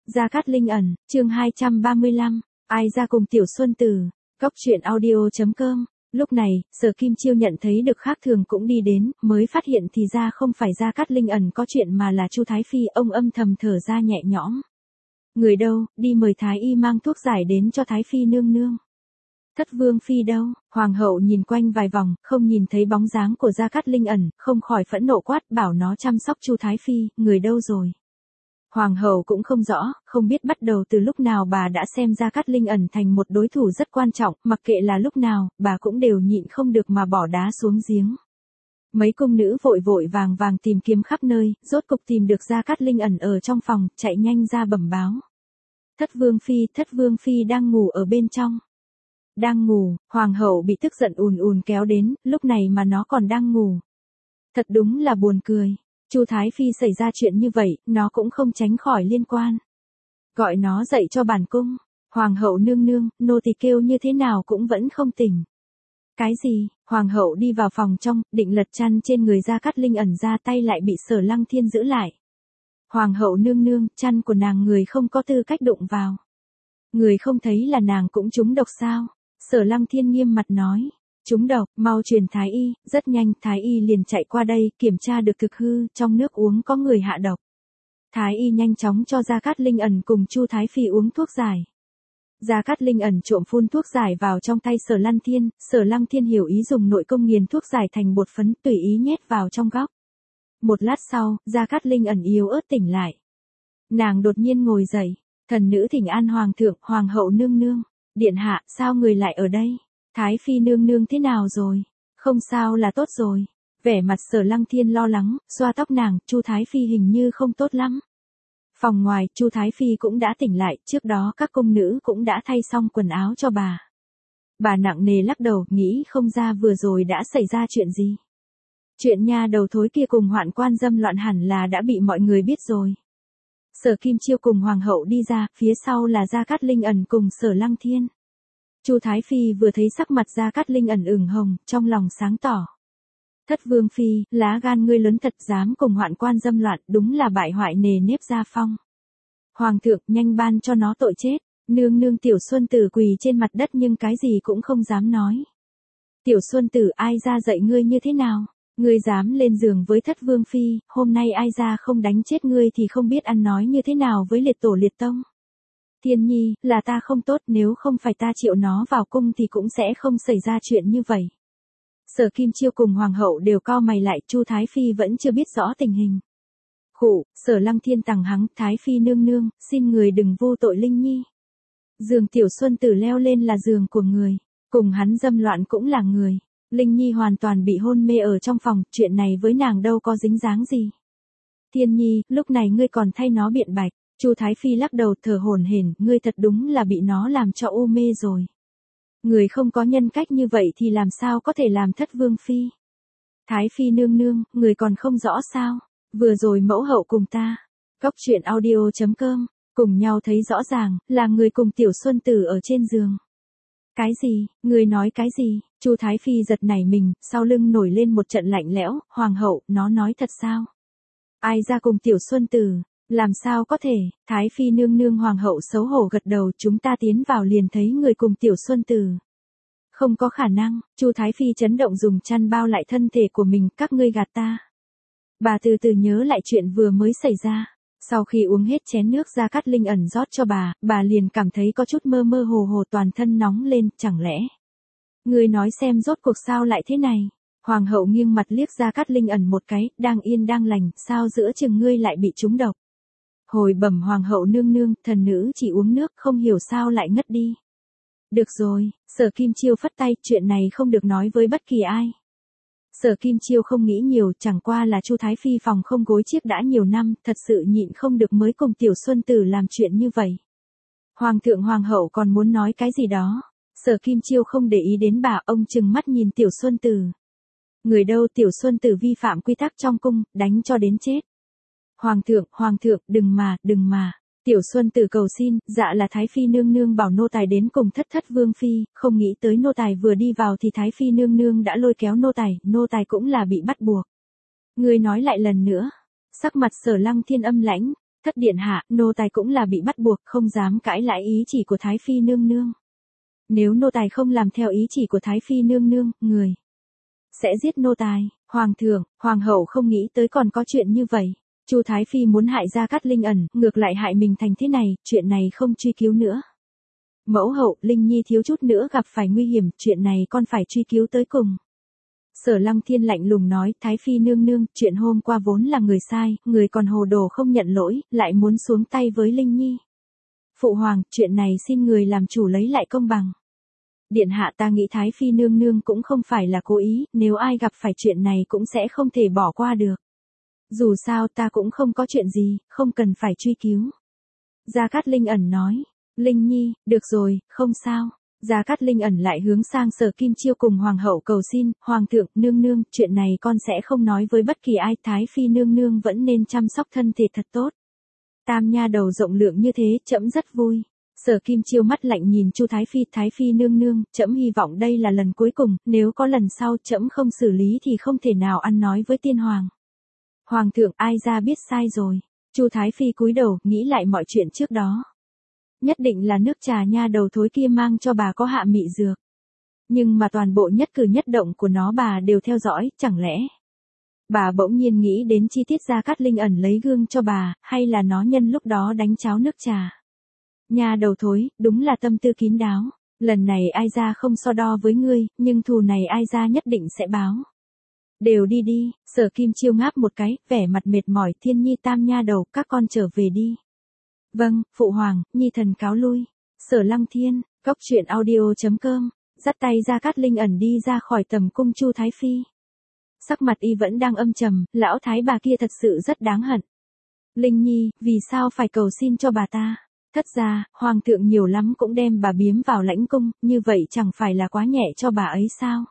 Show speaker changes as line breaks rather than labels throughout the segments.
Gia Cát Linh ẩn, chương 235, ai ra cùng Tiểu Xuân Tử, Cóc truyện audio.com. Lúc này, Sở Kim Chiêu nhận thấy được khác thường cũng đi đến, mới phát hiện thì ra không phải Gia Cát Linh ẩn có chuyện mà là Chu Thái Phi, ông âm thầm thở ra nhẹ nhõm. Người đâu, đi mời Thái y mang thuốc giải đến cho Thái Phi nương nương. Thất Vương Phi đâu? Hoàng hậu nhìn quanh vài vòng, không nhìn thấy bóng dáng của Gia Cát Linh ẩn, không khỏi phẫn nộ quát bảo nó chăm sóc Chu Thái Phi, người đâu rồi? Hoàng hậu cũng không rõ, không biết bắt đầu từ lúc nào bà đã xem Gia Cát Linh ẩn thành một đối thủ rất quan trọng, mặc kệ là lúc nào, bà cũng đều nhịn không được mà bỏ đá xuống giếng. Mấy cung nữ vội vội vàng vàng tìm kiếm khắp nơi, rốt cục tìm được Gia Cát Linh ẩn ở trong phòng, chạy nhanh ra bẩm báo. Thất Vương Phi đang ngủ ở bên trong. Đang ngủ, Hoàng hậu bị tức giận ùn ùn kéo đến, lúc này mà nó còn đang ngủ. Thật đúng là buồn cười. Chu Thái Phi xảy ra chuyện như vậy, nó cũng không tránh khỏi liên quan. Gọi nó dậy cho bản cung. Hoàng hậu nương nương, nô tỳ kêu như thế nào cũng vẫn không tỉnh. Cái gì? Hoàng hậu đi vào phòng trong, định lật chăn trên người Gia Cát Linh ẩn ra, tay lại bị Sở Lăng Thiên giữ lại. Hoàng hậu nương nương, chăn của nàng người không có tư cách đụng vào. Người không thấy là nàng cũng trúng độc sao? Sở Lăng Thiên nghiêm mặt nói. Trúng độc, mau truyền Thái y. Rất nhanh, Thái y liền chạy qua đây, kiểm tra được thực hư, trong nước uống có người hạ độc. Thái y nhanh chóng cho Gia Cát Linh ẩn cùng Chu Thái Phi uống thuốc giải. Gia Cát Linh ẩn trộm phun thuốc giải vào trong tay Sở Lăng Thiên, Sở Lăng Thiên hiểu ý dùng nội công nghiền thuốc giải thành bột phấn, tùy ý nhét vào trong góc. Một lát sau, Gia Cát Linh ẩn yếu ớt tỉnh lại. Nàng đột nhiên ngồi dậy, thần nữ thỉnh an hoàng thượng, hoàng hậu nương nương. Điện hạ, sao người lại ở đây? Thái Phi nương nương thế nào rồi? Không sao là tốt rồi. Vẻ mặt Sở Lăng Thiên lo lắng, xoa tóc nàng, Chu Thái Phi hình như không tốt lắm. Phòng ngoài, Chu Thái Phi cũng đã tỉnh lại, trước đó các cung nữ cũng đã thay xong quần áo cho bà. Bà nặng nề lắc đầu, nghĩ không ra vừa rồi đã xảy ra chuyện gì. Chuyện nha đầu thối kia cùng hoạn quan dâm loạn hẳn là đã bị mọi người biết rồi. Sở Kim Chiêu cùng hoàng hậu đi ra, phía sau là Gia Cát Linh ẩn cùng Sở Lăng Thiên. Chu Thái Phi vừa thấy sắc mặt Gia Cát Linh ẩn ửng hồng, trong lòng sáng tỏ. Thất Vương Phi, lá gan ngươi lớn thật, dám cùng hoạn quan dâm loạn, đúng là bại hoại nề nếp gia phong. Hoàng thượng, nhanh ban cho nó tội chết. Nương nương Tiểu Xuân Tử quỳ trên mặt đất nhưng cái gì cũng không dám nói. Tiểu Xuân Tử, ai ra dạy ngươi như thế nào? Ngươi dám lên giường với Thất Vương Phi, hôm nay ai ra không đánh chết ngươi thì không biết ăn nói như thế nào với liệt tổ liệt tông. Thiên nhi, là ta không tốt, nếu không phải ta triệu nó vào cung thì cũng sẽ không xảy ra chuyện như vậy. Sở Kim Chiêu cùng hoàng hậu đều cau mày lại, Chu Thái Phi vẫn chưa biết rõ tình hình. Khụ, Sở Lăng Thiên tằng hắng, Thái Phi nương nương, xin người đừng vô tội Linh Nhi. Giường Tiểu Xuân Tử leo lên là giường của người, cùng hắn dâm loạn cũng là người. Linh Nhi hoàn toàn bị hôn mê ở trong phòng, chuyện này với nàng đâu có dính dáng gì. Thiên nhi, lúc này ngươi còn thay nó biện bạch. Chu Thái Phi lắc đầu thở hổn hển, ngươi thật đúng là bị nó làm cho u mê rồi. Người không có nhân cách như vậy thì làm sao có thể làm Thất Vương Phi. Thái Phi nương nương, người còn không rõ sao, vừa rồi mẫu hậu cùng ta, Cóc truyện audio.com, cùng nhau thấy rõ ràng, là người cùng Tiểu Xuân Tử ở trên giường. Cái gì, người nói cái gì? Chu Thái Phi giật nảy mình, sau lưng nổi lên một trận lạnh lẽo, hoàng hậu, nó nói thật sao? Ai ra cùng Tiểu Xuân Tử? Làm sao có thể? Thái Phi nương nương hoàng hậu xấu hổ gật đầu, chúng ta tiến vào liền thấy người cùng Tiểu Xuân Tử. Không có khả năng. Chu Thái Phi chấn động dùng chăn bao lại thân thể của mình, các ngươi gạt ta. Bà từ từ nhớ lại chuyện vừa mới xảy ra. Sau khi uống hết chén nước Gia Cát Linh ẩn rót cho bà liền cảm thấy có chút mơ mơ hồ hồ, toàn thân nóng lên, chẳng lẽ. Ngươi nói xem rốt cuộc sao lại thế này. Hoàng hậu nghiêng mặt liếc Gia Cát Linh ẩn một cái, đang yên đang lành, sao giữa chừng ngươi lại bị trúng độc. Hồi bẩm hoàng hậu nương nương, thần nữ chỉ uống nước, không hiểu sao lại ngất đi. Được rồi, Sở Kim Chiêu phất tay, chuyện này không được nói với bất kỳ ai. Sở Kim Chiêu không nghĩ nhiều, chẳng qua là Chu Thái Phi phòng không gối chiếc đã nhiều năm, thật sự nhịn không được mới cùng Tiểu Xuân Tử làm chuyện như vậy. Hoàng thượng hoàng hậu còn muốn nói cái gì đó. Sở Kim Chiêu không để ý đến bà, ông trừng mắt nhìn Tiểu Xuân Tử. Người đâu, Tiểu Xuân Tử vi phạm quy tắc trong cung, đánh cho đến chết. Hoàng thượng, đừng mà. Tiểu Xuân Tử cầu xin, dạ là Thái Phi nương nương bảo nô tài đến cùng Thất Vương Phi, không nghĩ tới nô tài vừa đi vào thì Thái Phi nương nương đã lôi kéo nô tài cũng là bị bắt buộc. Ngươi nói lại lần nữa. Sắc mặt Sở Lăng Thiên âm lãnh, Thất điện hạ, nô tài cũng là bị bắt buộc, không dám cãi lại ý chỉ của Thái Phi nương nương. Nếu nô tài không làm theo ý chỉ của Thái Phi nương nương, người sẽ giết nô tài. Hoàng thượng, hoàng hậu không nghĩ tới còn có chuyện như vậy. Chu Thái Phi muốn hại Gia Cát Linh ẩn, ngược lại hại mình thành thế này, chuyện này không truy cứu nữa. Mẫu hậu, Linh Nhi thiếu chút nữa gặp phải nguy hiểm, chuyện này con phải truy cứu tới cùng. Sở Lăng Thiên lạnh lùng nói, Thái Phi nương nương, chuyện hôm qua vốn là người sai, người còn hồ đồ không nhận lỗi, lại muốn xuống tay với Linh Nhi. Phụ hoàng, chuyện này xin người làm chủ lấy lại công bằng. Điện hạ, ta nghĩ Thái Phi nương nương cũng không phải là cố ý, nếu ai gặp phải chuyện này cũng sẽ không thể bỏ qua được. Dù sao ta cũng không có chuyện gì, không cần phải truy cứu. Gia Cát Linh ẩn nói, Linh Nhi, được rồi, không sao. Gia Cát Linh ẩn lại hướng sang Sở Kim Chiêu cùng hoàng hậu cầu xin, hoàng thượng, nương nương, chuyện này con sẽ không nói với bất kỳ ai, Thái Phi nương nương vẫn nên chăm sóc thân thể thật tốt. Tam nha đầu rộng lượng như thế, trẫm rất vui. Sở Kim Chiêu mắt lạnh nhìn Chu Thái Phi nương nương, trẫm hy vọng đây là lần cuối cùng, nếu có lần sau trẫm không xử lý thì không thể nào ăn nói với tiên hoàng. Hoàng thượng, ai ra biết sai rồi. Chu Thái Phi cúi đầu, nghĩ lại mọi chuyện trước đó. Nhất định là nước trà nha đầu thối kia mang cho bà có hạ mị dược. Nhưng mà toàn bộ nhất cử nhất động của nó bà đều theo dõi, chẳng lẽ bà bỗng nhiên nghĩ đến chi tiết Gia Cát Linh ẩn lấy gương cho bà, hay là nó nhân lúc đó đánh cháo nước trà. Nha đầu thối, đúng là tâm tư kín đáo. Lần này ai ra không so đo với ngươi, nhưng thù này ai ra nhất định sẽ báo. Đều đi đi. Sở Kim Chiêu ngáp một cái, vẻ mặt mệt mỏi, Thiên Nhi tam nha đầu, các con trở về đi. Vâng, phụ hoàng, nhi thần cáo lui. Sở Lăng Thiên, truyện audio.com, dắt tay Gia Cát Linh ẩn đi ra khỏi tầm cung Chu Thái Phi. Sắc mặt y vẫn đang âm trầm, lão thái bà kia thật sự rất đáng hận. Linh Nhi, vì sao phải cầu xin cho bà ta? Thất ra, hoàng thượng nhiều lắm cũng đem bà biếm vào lãnh cung, như vậy chẳng phải là quá nhẹ cho bà ấy sao?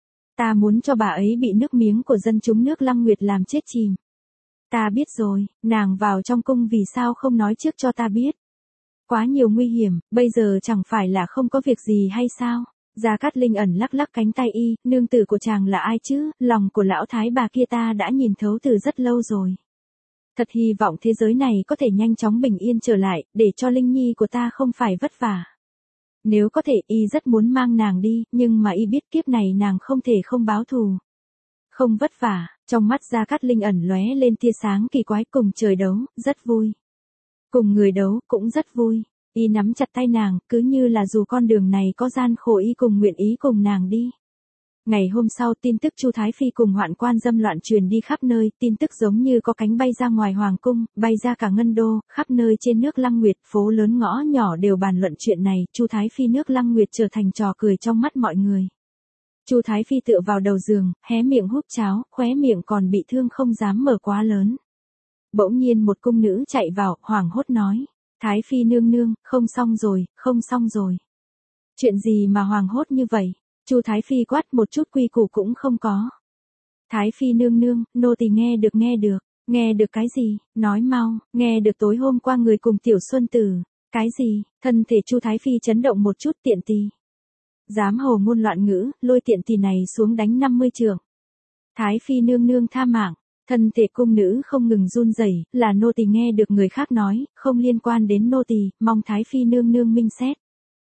Ta muốn cho bà ấy bị nước miếng của dân chúng nước Lăng Nguyệt làm chết chìm. Ta biết rồi, nàng vào trong cung vì sao không nói trước cho ta biết. Quá nhiều nguy hiểm, bây giờ chẳng phải là không có việc gì hay sao? Gia Cát Linh ẩn lắc lắc cánh tay y, nương tử của chàng là ai chứ, lòng của lão thái bà kia ta đã nhìn thấu từ rất lâu rồi. Thật hy vọng thế giới này có thể nhanh chóng bình yên trở lại, để cho Linh Nhi của ta không phải vất vả. Nếu có thể y rất muốn mang nàng đi, nhưng mà y biết kiếp này nàng không thể không báo thù. Không vất vả, trong mắt Gia Cát Linh ẩn lóe lên tia sáng kỳ quái, cùng trời đấu, rất vui. Cùng người đấu, cũng rất vui. Y nắm chặt tay nàng, cứ như là dù con đường này có gian khổ y cùng nguyện ý cùng nàng đi. Ngày hôm sau tin tức Chu Thái Phi cùng Hoạn Quan dâm loạn truyền đi khắp nơi, tin tức giống như có cánh bay ra ngoài hoàng cung, bay ra cả ngân đô, khắp nơi trên nước Lăng Nguyệt, phố lớn ngõ nhỏ đều bàn luận chuyện này, Chu Thái Phi nước Lăng Nguyệt trở thành trò cười trong mắt mọi người. Chu Thái Phi tựa vào đầu giường, hé miệng húp cháo, khóe miệng còn bị thương không dám mở quá lớn. Bỗng nhiên một cung nữ chạy vào, hoảng hốt nói, Thái Phi nương nương, không xong rồi, không xong rồi. Chuyện gì mà hoàng hốt như vậy? Chu Thái Phi quát, một chút quy củ cũng không có. Thái Phi nương nương, nô tỳ nghe được cái gì, nói mau, nghe được tối hôm qua người cùng Tiểu Xuân Tử, cái gì, thân thể Chu Thái Phi chấn động một chút, tiện tỳ. Dám hồ ngôn loạn ngữ, lôi tiện tỳ này xuống đánh 50 trượng. Thái Phi nương nương tha mạng, thân thể cung nữ không ngừng run rẩy, là nô tỳ nghe được người khác nói, không liên quan đến nô tỳ, mong Thái Phi nương nương minh xét.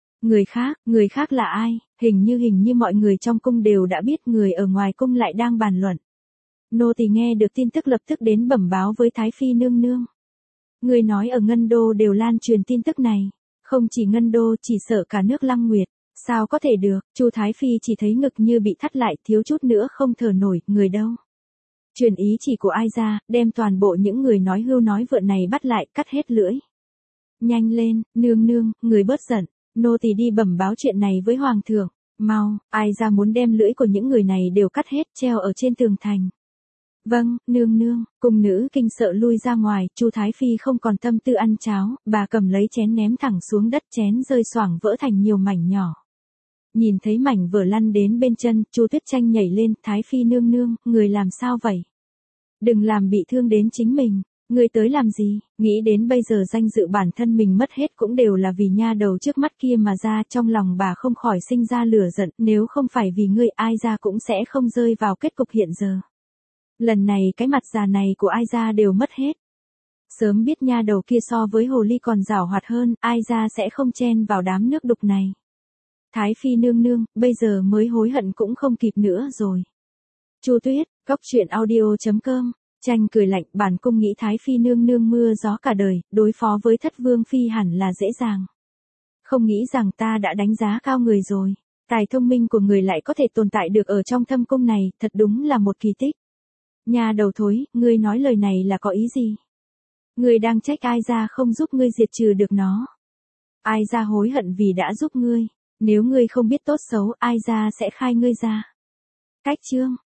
Người khác là ai? Hình như mọi người trong cung đều đã biết, người ở ngoài cung lại đang bàn luận. Nô tỳ nghe được tin tức lập tức đến bẩm báo với Thái Phi nương nương. Người nói ở Ngân Đô đều lan truyền tin tức này. Không chỉ Ngân Đô, chỉ sợ cả nước Lăng Nguyệt. Sao có thể được? Chu Thái Phi chỉ thấy ngực như bị thắt lại, thiếu chút nữa không thở nổi, người đâu? Truyền ý chỉ của ai ra, đem toàn bộ những người nói hưu nói vượn này bắt lại, cắt hết lưỡi. Nhanh lên, nương nương, người bớt giận. Nô tỳ đi bẩm báo chuyện này với hoàng thượng, mau, ai ra muốn đem lưỡi của những người này đều cắt hết, treo ở trên tường thành. Vâng, nương nương, cung nữ kinh sợ lui ra ngoài, Chu Thái Phi không còn tâm tư ăn cháo, bà cầm lấy chén ném thẳng xuống đất, chén rơi xoảng vỡ thành nhiều mảnh nhỏ. Nhìn thấy mảnh vỡ lăn đến bên chân, Chu Tuyết Tranh nhảy lên, Thái Phi nương nương, người làm sao vậy? Đừng làm bị thương đến chính mình. Ngươi tới làm gì? Nghĩ đến bây giờ danh dự bản thân mình mất hết cũng đều là vì nha đầu trước mắt kia mà ra, trong lòng bà không khỏi sinh ra lửa giận, nếu không phải vì ngươi ai ra cũng sẽ không rơi vào kết cục hiện giờ. Lần này cái mặt già này của ai ra đều mất hết. Sớm biết nha đầu kia so với hồ ly còn giảo hoạt hơn, ai ra sẽ không chen vào đám nước đục này. Thái phi nương nương, bây giờ mới hối hận cũng không kịp nữa rồi. Chu Tuyết, Cốc truyện audio.com, Tranh cười lạnh, bản cung nghĩ Thái phi nương nương mưa gió cả đời, đối phó với Thất vương phi hẳn là dễ dàng. Không nghĩ rằng ta đã đánh giá cao người rồi. Tài thông minh của người lại có thể tồn tại được ở trong thâm cung này, thật đúng là một kỳ tích. Nhà đầu thối, ngươi nói lời này là có ý gì? Ngươi đang trách ai ra không giúp ngươi diệt trừ được nó. Ai ra hối hận vì đã giúp ngươi. Nếu ngươi không biết tốt xấu, ai ra sẽ khai ngươi ra. Cách chương.